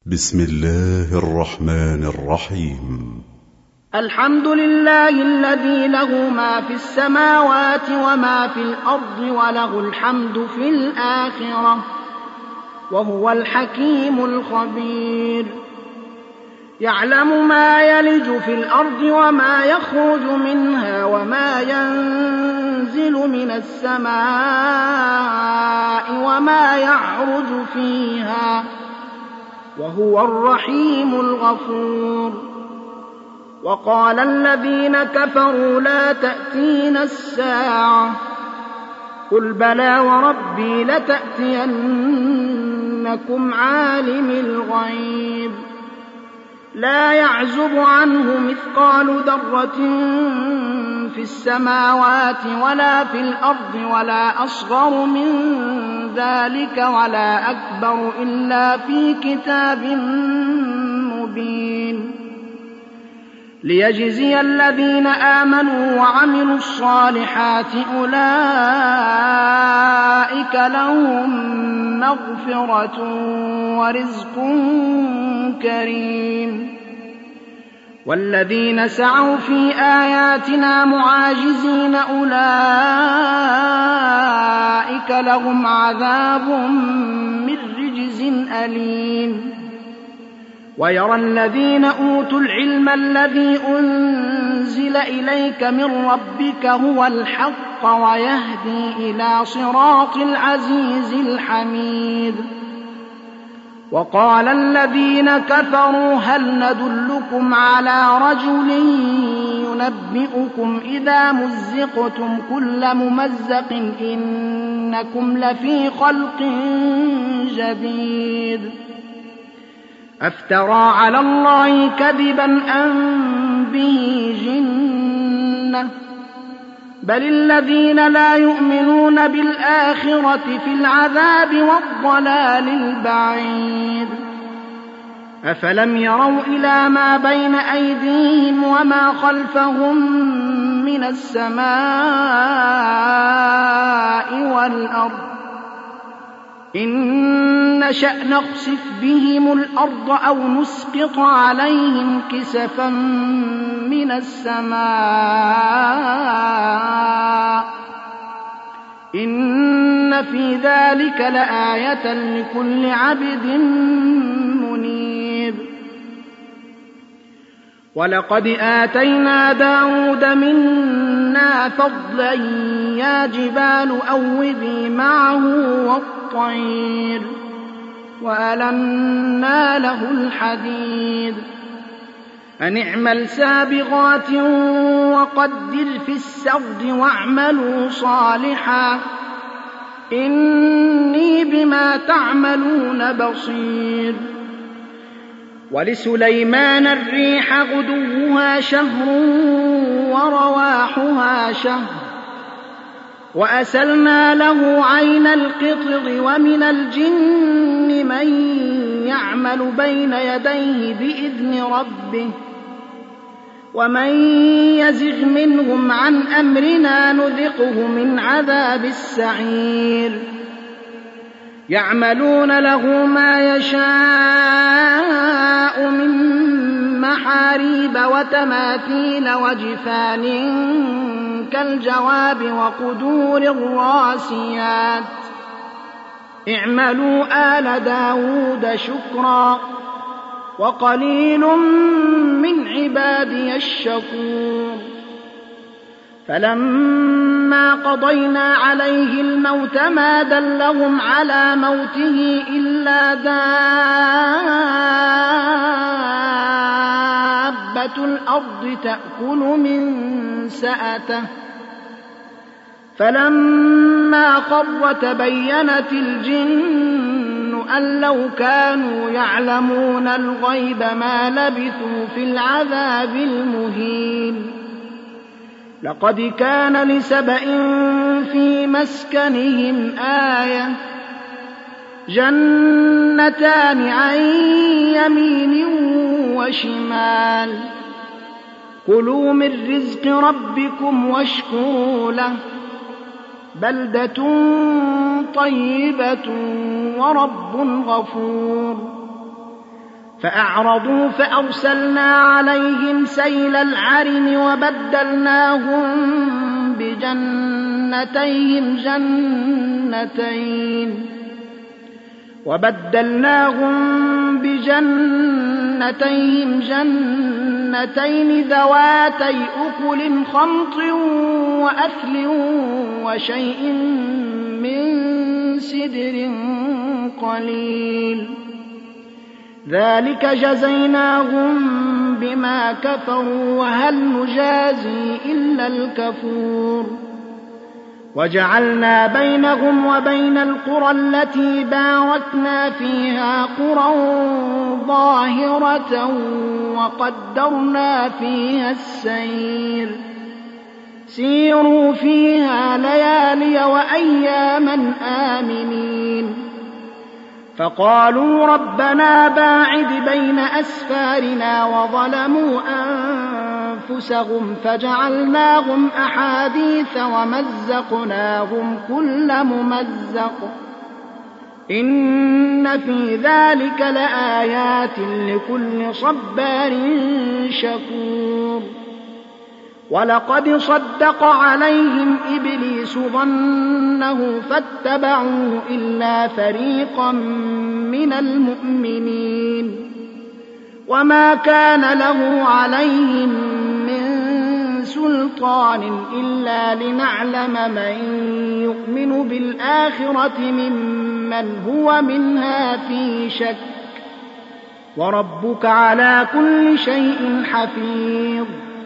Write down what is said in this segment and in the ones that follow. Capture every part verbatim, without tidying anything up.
بسم الله الرحمن الرحيم. الحمد لله الذي له ما في السماوات وما في الأرض وله الحمد في الآخرة وهو الحكيم الخبير. يعلم ما يلج في الأرض وما يخرج منها وما ينزل من السماء وما يعرج فيها وهو الرحيم الغفور. وقال الذين كفروا لا تأتينا الساعة قل بلى وربي لتأتينكم عالم الغيب لا يعزب عنه مثقال ذرة في السماوات ولا في الأرض ولا أصغر من ذلك ولا أكبر إلا في كتاب مبين ليجزي الذين آمنوا وعملوا الصالحات أولئك لهم مغفرة ورزق كريم. والذين سعوا في آياتنا معاجزين أولئك لهم عذاب من رجز أليم. ويرى الذين أوتوا العلم الذي أنزل إليك من ربك هو الحق ويهدي إلى صراط العزيز الحميد. وقال الذين كفروا هل ندلكم على رجل ينبئكم إذا مزقتم كل ممزق إنكم لفي خلق جديد أفترى على الله كذبا أم به جنة بل الذين لا يؤمنون بالآخرة في العذاب والضلال البعيد. أفلم يروا إلى ما بين أيديهم وما خلفهم من السماء والأرض إن نشأ نخسف بهم الأرض أو نسقط عليهم كسفا من السماء إن في ذلك لآية لكل عبد منيب. ولقد آتينا داود منا فضلا يا جبال أوبي معه والطير وألنا له الحديد أن اعمل سابغات وقدر في السرد واعملوا صالحا إني بما تعملون بصير. ولسليمان الريح غدوها شهر ورواحها شهر وأسلنا له عين القطر ومن الجن من يعمل بين يديه بإذن ربه ومن يزغ منهم عن أمرنا نذقه من عذاب السعير. يعملون له ما يشاء من محاريب وتماثيل وجفان كالجواب وقدور الراسيات اعملوا آل داود شكرا وقليل من عبادي الشكور. فلما قضينا عليه الموت ما دلهم على موته إلا دابة الأرض تأكل من سأته فلما خر تبينت الجن أن لو كانوا يعلمون الغيب ما لبثوا في العذاب المهين. لقد كان لسبإ في مسكنهم آية جنتان عن يمين وشمال كلوا من رزق ربكم واشكروا له بلدة طيبة ورب غفور. فأعرضوا فأرسلنا عليهم سيل العرم وبدلناهم بجنتيهم جنتين وبدلناهم بجنتيهم جنتين ذواتي أكل خمط وأثل وشيء من سدر قليل ذلك جزيناهم بما كفروا وهل نجازي إلا الكفور وجعلنا بينهم وبين القرى التي باركنا فيها قرى ظاهرة وقدرنا فيها السير سيروا فيها ليالي وأياما آمنين فقالوا ربنا باعد بين أسفارنا وظلموا أنفسهم فجعلناهم أحاديث ومزقناهم كل ممزق إن في ذلك لآيات لكل صبار شكور ولقد صدق عليهم إبليس ظنه فاتبعوه إلا فريقا من المؤمنين وما كان له عليهم من سلطان إلا لنعلم من يؤمن بالآخرة ممن هو منها في شك وربك على كل شيء حفيظ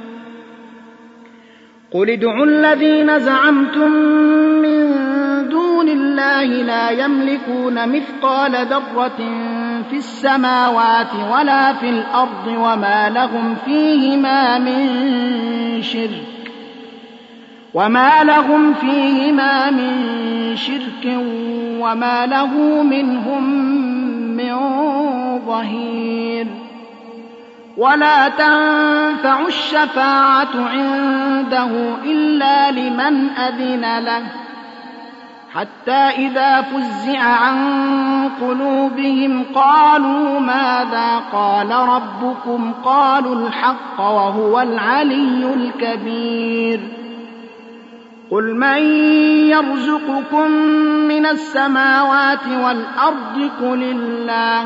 قل ادعوا الذين زعمتم من دون الله لا يملكون مثقال ذرة في السماوات ولا في الأرض وما لهم فيهما من شرك وما لهم فيهما من شرك وما له منهم من ظهير ولا تنفع الشفاعة عنده إلا لمن أذن له حتى إذا فزع عن قلوبهم قالوا ماذا قال ربكم قالوا الحق وهو العلي الكبير قل من يرزقكم من السماوات والأرض قل الله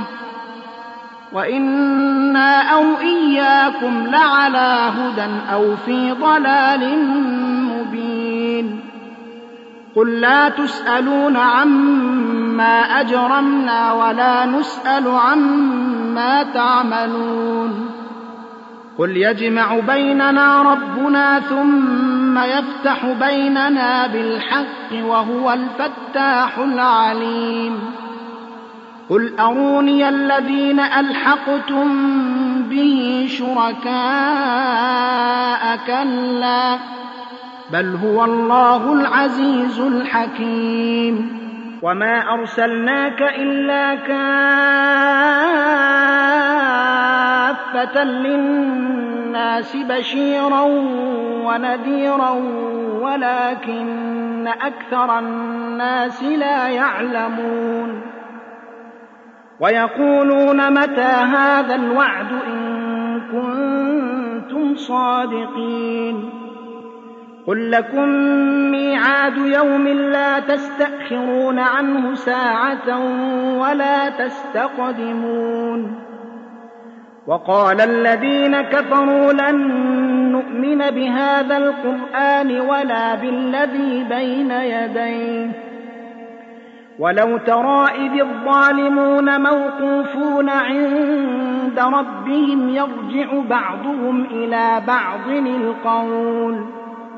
وإنا أو إياكم لعلى هدى أو في ضلال مبين قل لا تسألون عما أجرمنا ولا نسأل عما تعملون قل يجمع بيننا ربنا ثم يفتح بيننا بالحق وهو الفتاح العليم قل أروني الذين ألحقتم به شركاء كلا بل هو الله العزيز الحكيم وما أرسلناك إلا كافة للناس بشيرا ونذيرا ولكن أكثر الناس لا يعلمون ويقولون متى هذا الوعد إن كنتم صادقين قل لكم ميعاد يوم لا تستأخرون عنه ساعة ولا تستقدمون وقال الذين كفروا لن نؤمن بهذا القرآن ولا بالذي بين يديه ولو ترى إذ الظالمون موقوفون عند ربهم يرجع بعضهم إلى بعض القول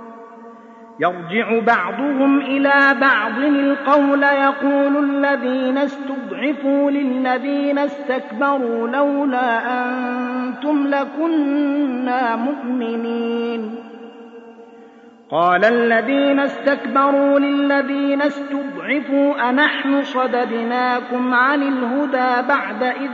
يرجع بعضهم إلى بعض القول يقول الذين استضعفوا للذين استكبروا لولا أنتم لكنا مؤمنين قال الذين استكبروا للذين استضعفوا أنحن صددناكم عن الهدى بعد إذ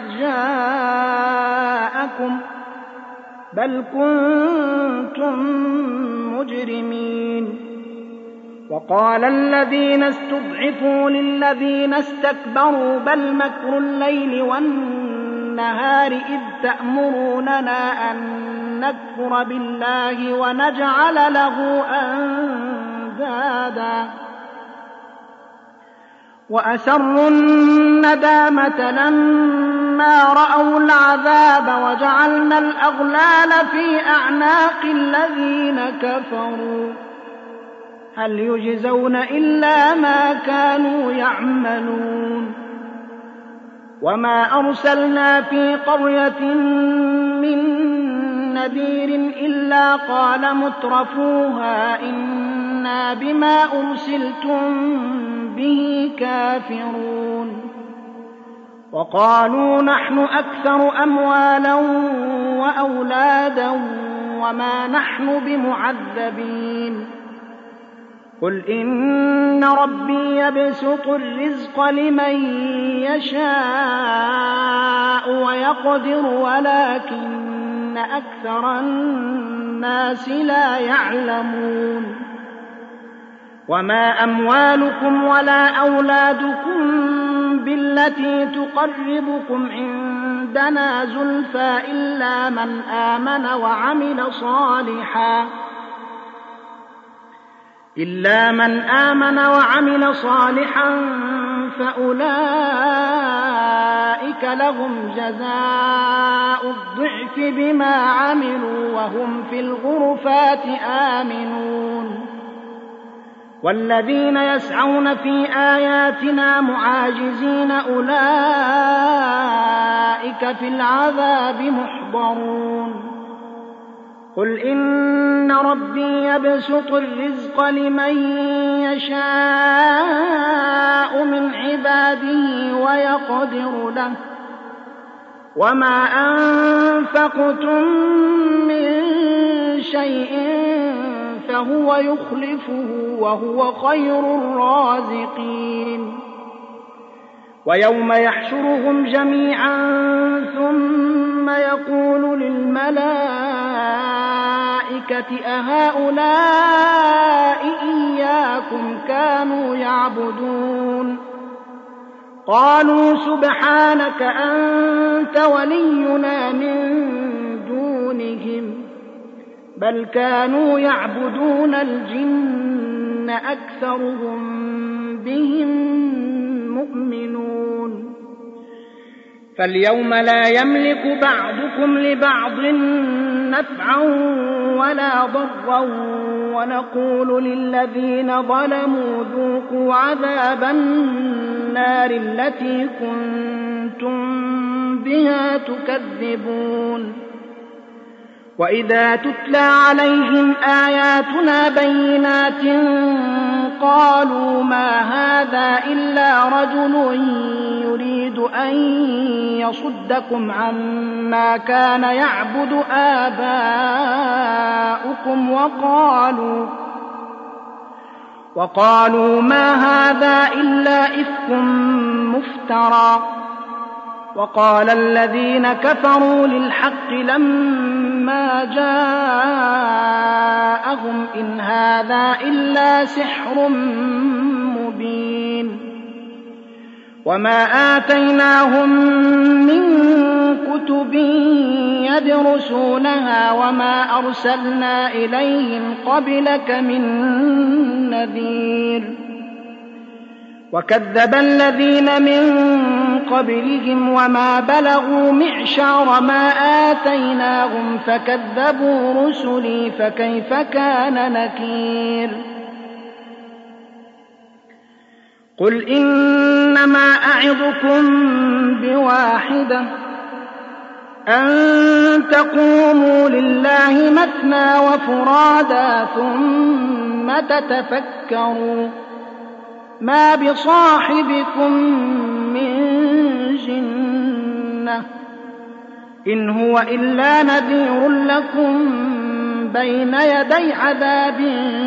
جاءكم بل كنتم مجرمين وقال الذين استضعفوا للذين استكبروا بل مكر الليل والنهار النهار إذ تأمروننا أن نكفر بالله ونجعل له أندادا وأسروا الندامة لما رأوا العذاب وجعلنا الأغلال في أعناق الذين كفروا هل يجزون إلا ما كانوا يعملون وما أرسلنا في قرية من نذير إلا قال مترفوها إنا بما أرسلتم به كافرون وقالوا نحن أكثر أموالا وأولادا وما نحن بمعذبين قل إن ربي يبسط الرزق لمن يشاء ويقدر ولكن أكثر الناس لا يعلمون وما أموالكم ولا أولادكم بالتي تقربكم عندنا زلفى إلا من آمن وعمل صالحا إلا من آمن وعمل صالحا فأولئك لهم جزاء الضعف بما عملوا وهم في الغرفات آمنون والذين يسعون في آياتنا معاجزين أولئك في العذاب محضرون قل إن ربي يبسط الرزق لمن يشاء من عباده ويقدر له وما أنفقتم من شيء فهو يخلفه وهو خير الرازقين ويوم يحشرهم جميعا ثم يقول للملائكة أهؤلاء إياكم كانوا يعبدون قالوا سبحانك أنت ولينا من دونهم بل كانوا يعبدون الجن أكثرهم بهم مؤمنون فاليوم لا يملك بعضكم لبعض نفعا ولا ضرا ونقول للذين ظلموا ذوقوا عذاب النار التي كنتم بها تكذبون وإذا تتلى عليهم آياتنا بينات قالوا ما هذا إلا رجل يريد أن يصدكم عما كان يعبد آباؤكم وقالوا وقالوا ما هذا إلا إفك مفترى وقال الذين كفروا للحق لما جاءهم إن هذا إلا سحر مبين وما آتيناهم من كتب يدرسونها وما أرسلنا إليهم قبلك من نذير وكذب الذين من قبلهم وما بلغوا معشار ما آتيناهم فكذبوا رسلي فكيف كان نكير قل إنما أعظكم بواحدة أن تقوموا لله مثنى وفرادا ثم تتفكروا ما بصاحبكم من جنة إن هو إلا نذير لكم بين يدي عذاب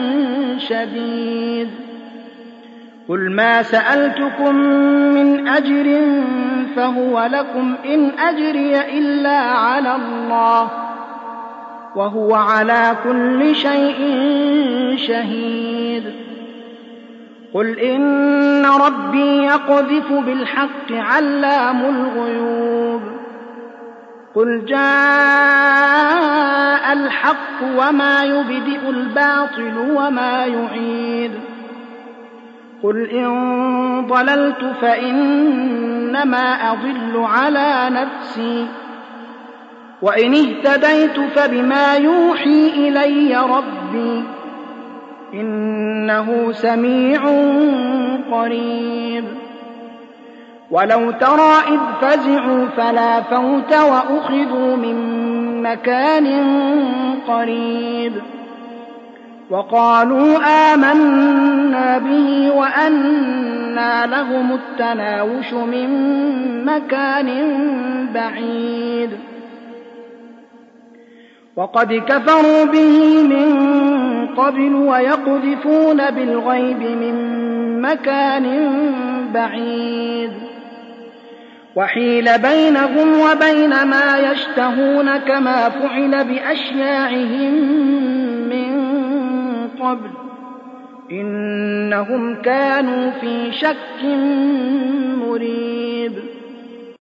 شديد قل ما سألتكم من أجر فهو لكم إن أجري إلا على الله وهو على كل شيء شهيد قل إن ربي يقذف بالحق علام الغيوب قُلْ جَاءَ الْحَقُّ وَمَا يُبْدِئُ الْبَاطِلُ وَمَا يُعِيدُ قُلْ إِن ضَلَلْتُ فَإِنَّمَا أَضِلُّ عَلَىٰ نَفْسِي وَإِنِ اهْتَدَيْتُ فَبِمَا يُوحِي إِلَيَّ رَبِّي إِنَّهُ سَمِيعٌ قَرِيبٌ وَلَوْ تَرَىٰ إِذْ فَزِعُوا فَلَا فَوْتَ وَأُخِذُوا مِن مَّكَانٍ قَرِيبٍ وَقَالُوا آمَنَّا بِهِ وَأَنَّىٰ لَهُمُ التَّنَاوُشُ مِن مَّكَانٍ بَعِيدٍ وَقَدْ كَفَرُوا بِهِ مِن قَبْلُ وَيَقْذِفُونَ بِالْغَيْبِ مِن مَّكَانٍ بَعِيدٍ وَحِيلَ بَيْنَهُمْ وَبَيْنَ مَا يَشْتَهُونَ كَمَا فُعِلَ بِأَشْيَاعِهِم مِّن قَبْلُ إِنَّهُمْ كَانُوا فِي شَكٍّ مُّرِيبٍ